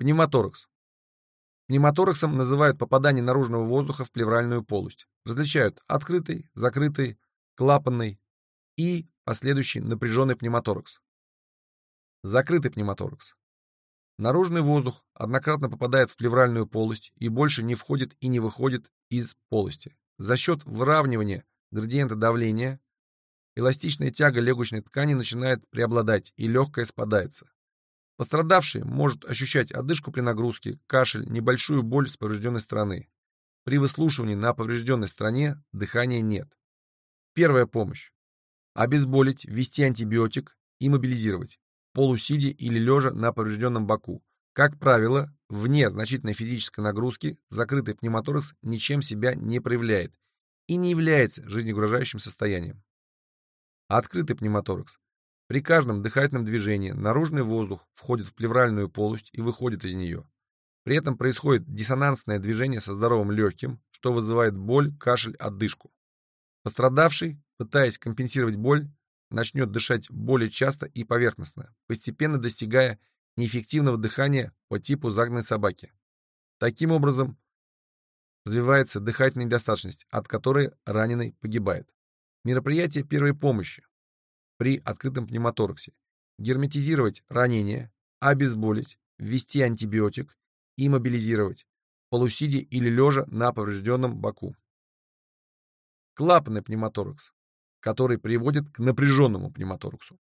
Пневмоторакс. Пневмотораксом называют попадание наружного воздуха в плевральную полость. Различают открытый, закрытый, клапанный и последующий напряженный пневмоторакс. Закрытый пневмоторакс. Наружный воздух однократно попадает в плевральную полость и больше не входит и не выходит из полости. За счет выравнивания градиента давления эластичная тяга легочной ткани начинает преобладать и легкое спадается. Пострадавший может ощущать одышку при нагрузке, кашель, небольшую боль с поврежденной стороны. При выслушивании на поврежденной стороне дыхания нет. Первая помощь. Обезболить, ввести антибиотик и мобилизировать. Полусидя или лежа на поврежденном боку. Как правило, вне значительной физической нагрузки закрытый пневмоторакс ничем себя не проявляет и не является жизнеугрожающим состоянием. Открытый пневмоторакс. При каждом дыхательном движении наружный воздух входит в плевральную полость и выходит из нее. При этом происходит диссонансное движение со здоровым легким, что вызывает боль, кашель, одышку. Пострадавший, пытаясь компенсировать боль, начнет дышать более часто и поверхностно, постепенно достигая неэффективного дыхания по типу загнанной собаки. Таким образом, развивается дыхательная недостаточность, от которой раненый погибает. Мероприятие первой помощи при открытом пневмотораксе. Герметизировать ранение, обезболить, ввести антибиотик и мобилизировать, полусидя или лежа на поврежденном боку. Клапанный пневмоторакс, который приводит к напряженному пневмотораксу.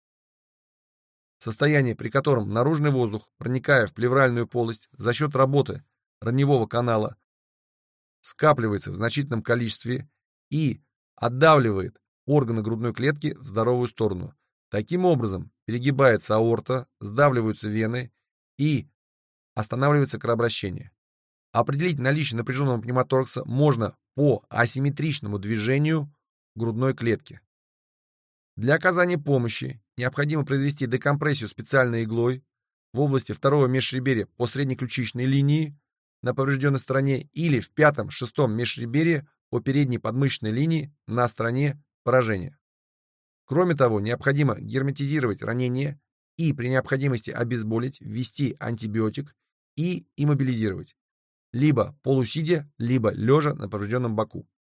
Состояние, при котором наружный воздух, проникая в плевральную полость за счет работы раневого канала, скапливается в значительном количестве и отдавливает органы грудной клетки в здоровую сторону. Таким образом, перегибается аорта, сдавливаются вены и останавливается кровообращение. Определить наличие напряженного пневмоторакса можно по асимметричному движению грудной клетки. Для оказания помощи необходимо произвести декомпрессию специальной иглой в области второго межреберья по среднеключичной линии на поврежденной стороне или в пятом-шестом межреберье по передней подмышечной линии на стороне поражения. Кроме того, необходимо герметизировать ранение и при необходимости обезболить, ввести антибиотик и иммобилизировать, либо полусидя, либо лежа на поврежденном боку.